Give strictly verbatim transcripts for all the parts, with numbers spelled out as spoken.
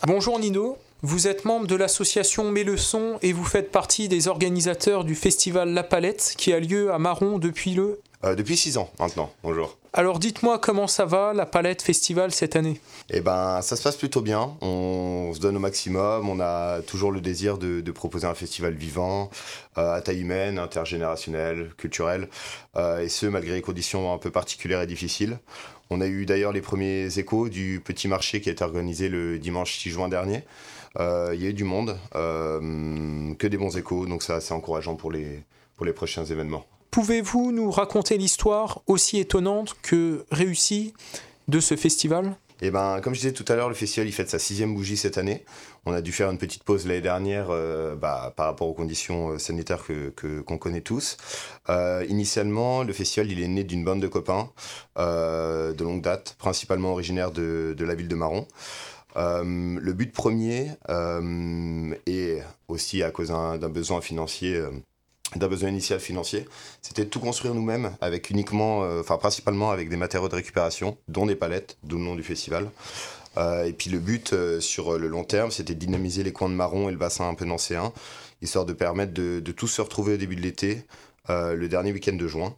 Bonjour Nino, vous êtes membre de l'association Mets le Son et vous faites partie des organisateurs du festival La Palette qui a lieu à Maron depuis le... Euh, depuis six ans maintenant, bonjour. Alors dites-moi comment ça va, La Palette Festival cette année ? Eh ben, ça se passe plutôt bien, on se donne au maximum, on a toujours le désir de, de proposer un festival vivant, euh, à taille humaine, intergénérationnel, culturel, euh, et ce malgré les conditions un peu particulières et difficiles. On a eu d'ailleurs les premiers échos du petit marché qui a été organisé le dimanche six juin dernier. Euh, il y a eu du monde, euh, que des bons échos, donc ça c'est encourageant pour les, pour les prochains événements. Pouvez-vous nous raconter l'histoire aussi étonnante que réussie de ce festival ? Eh ben, comme je disais tout à l'heure, le festival il fête sa sixième bougie cette année. On a dû faire une petite pause l'année dernière euh, bah, par rapport aux conditions sanitaires que, que, qu'on connaît tous. Euh, initialement, le festival il est né d'une bande de copains euh, de longue date, principalement originaires de, de la ville de Maron. Euh, le but premier, euh, et aussi à cause d'un, d'un besoin financier, euh, d'un besoin initial financier, c'était de tout construire nous-mêmes, avec uniquement, euh, enfin principalement avec des matériaux de récupération, dont des palettes, d'où le nom du festival. Euh, et puis le but euh, sur le long terme, c'était de dynamiser les coins de Maron et le bassin un peu nancéen, histoire de permettre de, de tous se retrouver au début de l'été, euh, le dernier week-end de juin.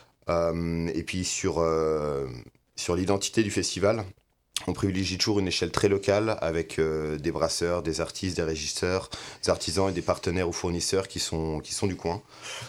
Euh, et puis sur, euh, sur l'identité du festival, on privilégie toujours une échelle très locale avec euh, des brasseurs, des artistes, des régisseurs, des artisans et des partenaires ou fournisseurs qui sont, qui sont du coin.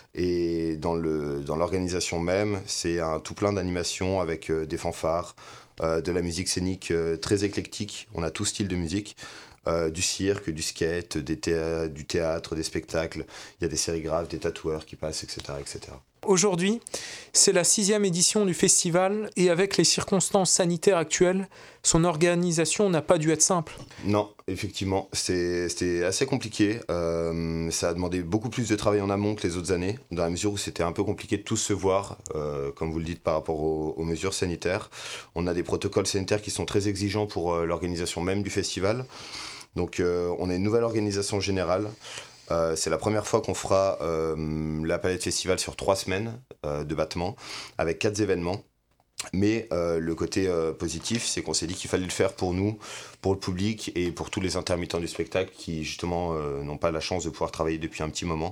Et dans, le, dans l'organisation même, c'est un tout plein d'animations avec euh, des fanfares, euh, de la musique scénique euh, très éclectique. On a tout style de musique, euh, du cirque, du skate, des théâ- du théâtre, des spectacles. Il y a des sérigraphes, des tatoueurs qui passent, et cetera, et cetera. Aujourd'hui, c'est la sixième édition du festival et avec les circonstances sanitaires actuelles, son organisation n'a pas dû être simple. Non, effectivement, c'est, c'était assez compliqué. Euh, ça a demandé beaucoup plus de travail en amont que les autres années, dans la mesure où c'était un peu compliqué de tous se voir, euh, comme vous le dites, par rapport aux, aux mesures sanitaires. On a des protocoles sanitaires qui sont très exigeants pour euh, l'organisation même du festival. Donc euh, on a une nouvelle organisation générale. Euh, c'est la première fois qu'on fera euh, la Palette Festival sur trois semaines euh, de battement, avec quatre événements. Mais euh, le côté euh, positif, c'est qu'on s'est dit qu'il fallait le faire pour nous, pour le public et pour tous les intermittents du spectacle qui justement euh, n'ont pas la chance de pouvoir travailler depuis un petit moment.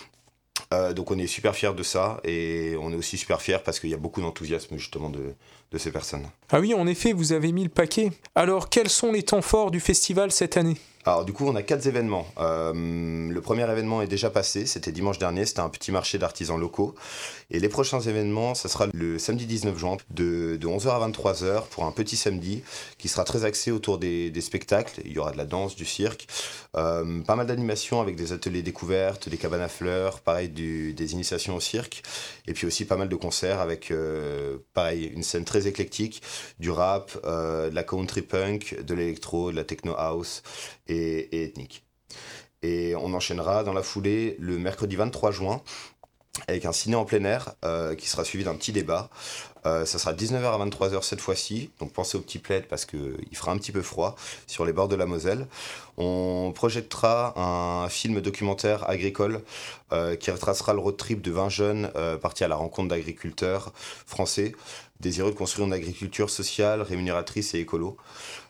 Euh, donc on est super fiers de ça et on est aussi super fiers parce qu'il y a beaucoup d'enthousiasme justement de, de ces personnes. Ah oui, en effet, vous avez mis le paquet. Alors, quels sont les temps forts du festival cette année ? Alors du coup on a quatre événements. Euh, le premier événement est déjà passé, c'était dimanche dernier, c'était un petit marché d'artisans locaux. Et les prochains événements, ça sera le samedi dix-neuf juin de, de onze heures à vingt-trois heures pour un petit samedi qui sera très axé autour des, des spectacles. Il y aura de la danse, du cirque, euh, pas mal d'animations avec des ateliers découvertes, des cabanes à fleurs, pareil du, des initiations au cirque. Et puis aussi pas mal de concerts avec euh, pareil une scène très éclectique, du rap, euh, de la country punk, de l'électro, de la techno house et et ethnique. Et on enchaînera dans la foulée le mercredi vingt-trois juin avec un ciné en plein air euh, qui sera suivi d'un petit débat. Euh, ça sera dix-neuf heures à vingt-trois heures cette fois-ci, donc pensez au petit plaid parce qu'il fera un petit peu froid sur les bords de la Moselle. On projettera un film documentaire agricole euh, qui retracera le road trip de vingt jeunes euh, partis à la rencontre d'agriculteurs français désireux de construire une agriculture sociale, rémunératrice et écolo.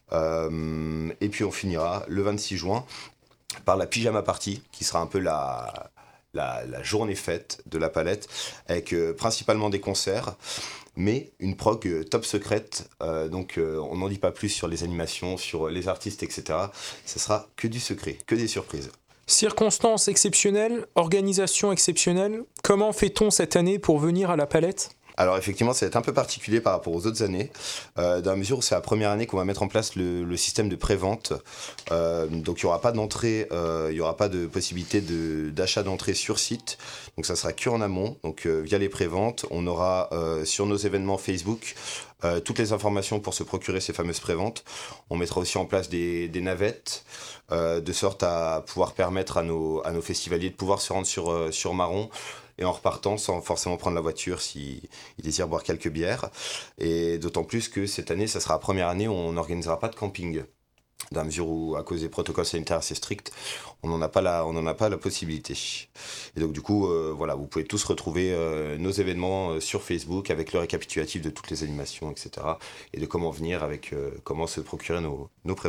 Euh, et puis on finira le vingt-six juin par la pyjama party qui sera un peu la, la, la journée fête de la Palette avec euh, principalement des concerts mais une prog euh, top secrète, euh, donc euh, on n'en dit pas plus sur les animations, sur les artistes, et cetera. Ce sera que du secret, que des surprises. Circonstances exceptionnelles, organisation exceptionnelle, comment fait-on cette année pour venir à la Palette ? Alors effectivement, ça va être un peu particulier par rapport aux autres années, euh, dans la mesure où c'est la première année qu'on va mettre en place le, le système de pré-vente. Euh, donc il n'y aura pas d'entrée, euh, il n'y aura pas de possibilité de, d'achat d'entrée sur site. Donc ça sera que en amont, donc euh, via les pré-ventes. On aura euh, sur nos événements Facebook euh, toutes les informations pour se procurer ces fameuses pré-ventes. On mettra aussi en place des, des navettes, euh, de sorte à pouvoir permettre à nos, à nos festivaliers de pouvoir se rendre sur, euh, sur Maron, et en repartant sans forcément prendre la voiture s'ils désirent boire quelques bières. Et d'autant plus que cette année, ça sera la première année où on n'organisera pas de camping. Dans la mesure où, à cause des protocoles sanitaires assez stricts, on n'en a pas la, on n'en a pas la possibilité. Et donc du coup, euh, voilà, vous pouvez tous retrouver euh, nos événements euh, sur Facebook avec le récapitulatif de toutes les animations, et cetera. Et de comment venir, avec euh, comment se procurer nos, nos préventes.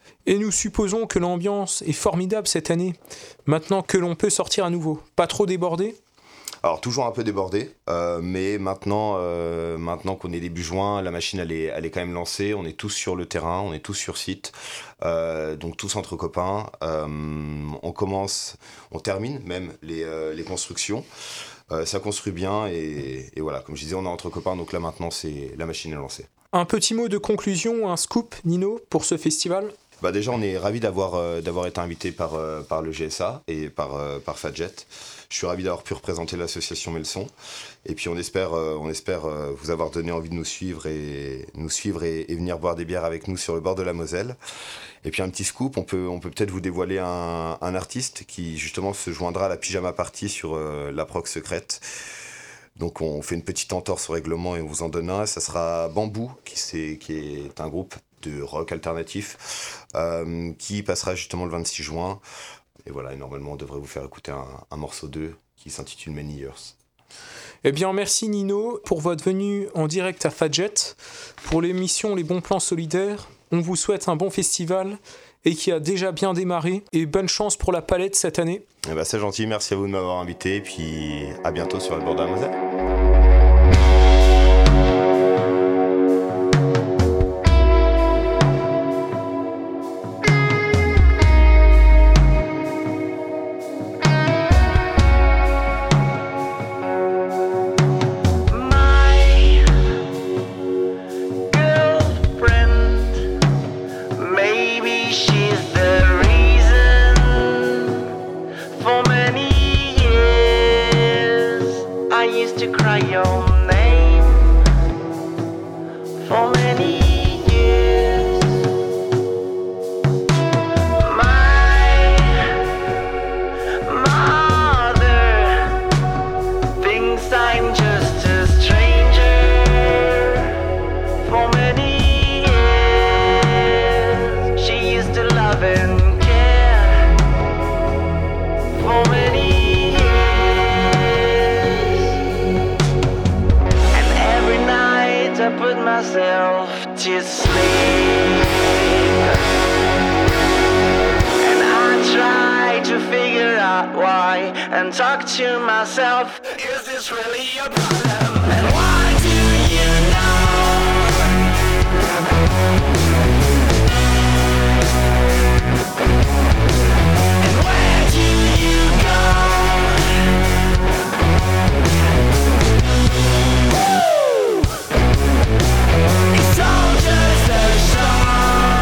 Et nous supposons que l'ambiance est formidable cette année, maintenant que l'on peut sortir à nouveau. Pas trop débordé ? Alors toujours un peu débordé, euh, mais maintenant, euh, maintenant qu'on est début juin, la machine elle est, elle est quand même lancée, on est tous sur le terrain, on est tous sur site, euh, donc tous entre copains, euh, on commence, on termine même les, euh, les constructions, euh, ça construit bien et, et voilà, comme je disais, on est entre copains, donc là maintenant c'est, la machine est lancée. Un petit mot de conclusion, un scoop, Nino, pour ce festival ? Bah déjà, on est ravis d'avoir, euh, d'avoir été invité par, euh, par le G S A et par, euh, par Fadjet. Je suis ravi d'avoir pu représenter l'association Melson. Et puis on espère, euh, on espère euh, vous avoir donné envie de nous suivre et, nous suivre et, et venir boire des bières avec nous sur le bord de la Moselle. Et puis un petit scoop, on peut, on peut peut-être vous dévoiler un, un artiste qui justement se joindra à la pyjama party sur euh, la proc secrète. Donc on fait une petite entorse au règlement et on vous en donne un. Ça sera Bambou, qui, c'est, qui est un groupe de rock alternatif, euh, qui passera justement le vingt-six juin. Et voilà, et normalement on devrait vous faire écouter un, un morceau d'eux qui s'intitule Many Years. Eh bien merci Nino pour votre venue en direct à Fadjet. Pour l'émission Les Bons Plans Solidaires, on vous souhaite un bon festival et qui a déjà bien démarré. Et bonne chance pour la palette cette année. Eh ben, c'est gentil, merci à vous de m'avoir invité et puis à bientôt sur le bord de la Moselle. And talk to myself, is this really a problem? And why do you know? And where do you go? Woo! It's all just a song.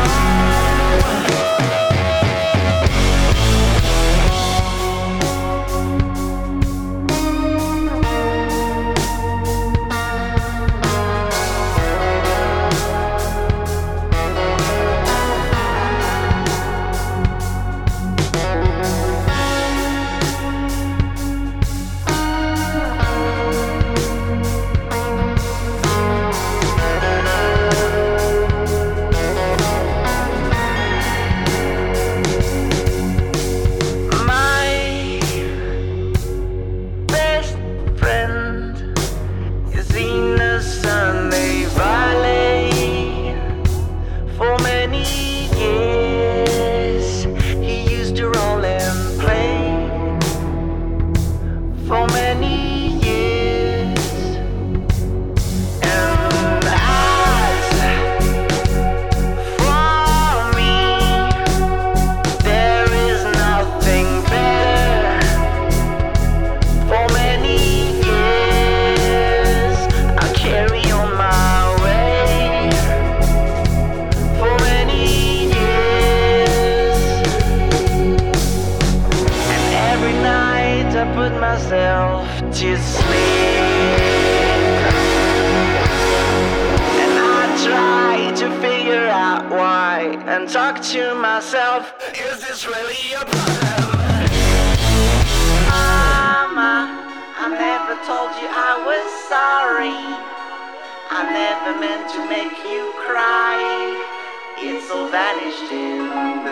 To sleep, and I try to figure out why, and talk to myself, is this really a problem? Mama, I never told you I was sorry. I never meant to make you cry. It's all vanished in